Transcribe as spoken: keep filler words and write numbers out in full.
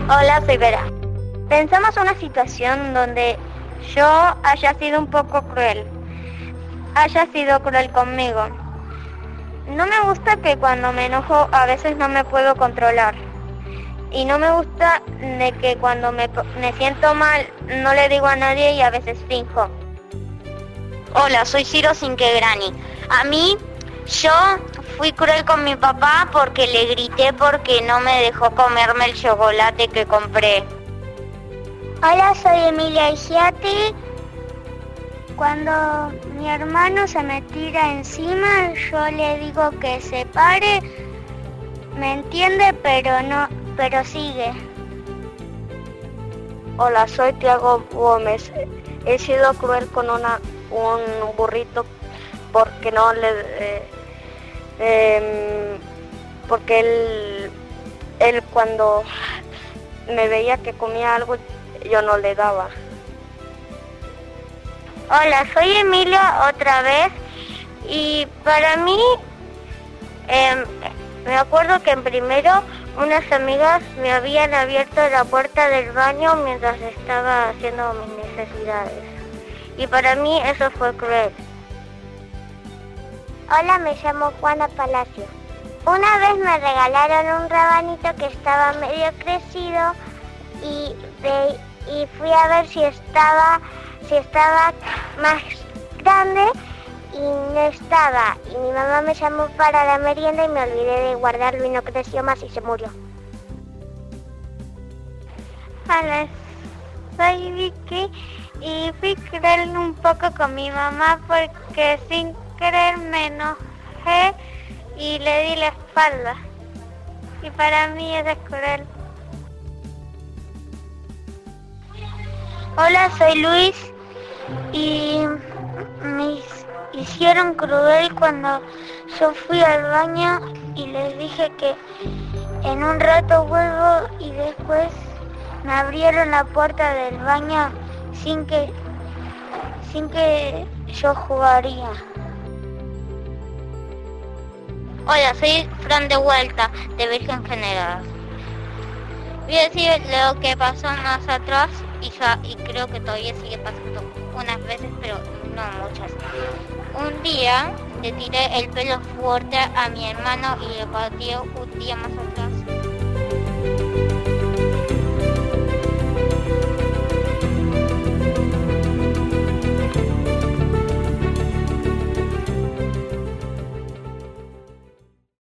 Hola, soy Vera. Pensamos una situación donde yo haya sido un poco cruel, haya sido cruel conmigo. No me gusta que cuando me enojo a veces no me puedo controlar. Y no me gusta de que cuando me, me siento mal no le digo a nadie y a veces finjo. Hola, soy Ciro Cinquegrani. A mí, yo fui cruel con mi papá porque le grité porque no me dejó comerme el chocolate que compré. Hola, soy Emilia Igiati. Cuando mi hermano se me tira encima, yo le digo que se pare. Me entiende, pero no, pero sigue. Hola, soy Tiago Gómez. He sido cruel con una, un burrito porque no le, eh, eh, porque él, él cuando me veía que comía algo, yo no le daba. Hola, soy Emilia otra vez y para mí, eh, me acuerdo que en primero unas amigas me habían abierto la puerta del baño mientras estaba haciendo mis necesidades y para mí eso fue cruel. Hola, me llamo Juana Palacio. Una vez me regalaron un rabanito que estaba medio crecido y, de, y fui a ver si estaba, si estaba más grande y no estaba. Y mi mamá me llamó para la merienda y me olvidé de guardarlo y no creció más y se murió. Hola, soy Vicky y fui cruel un poco con mi mamá porque sin querer me enojé y le di la espalda. Y para mí eso es cruel. Hola, soy Luis y me hicieron cruel cuando yo fui al baño y les dije que en un rato vuelvo y después me abrieron la puerta del baño sin que, sin que yo jugaría. Hola, soy Fran de vuelta, de Virgen General. Voy a decir lo que pasó más atrás y, ya, y creo que todavía sigue pasando unas veces, pero no muchas. Un día le tiré el pelo fuerte a mi hermano y le pateé un día más atrás.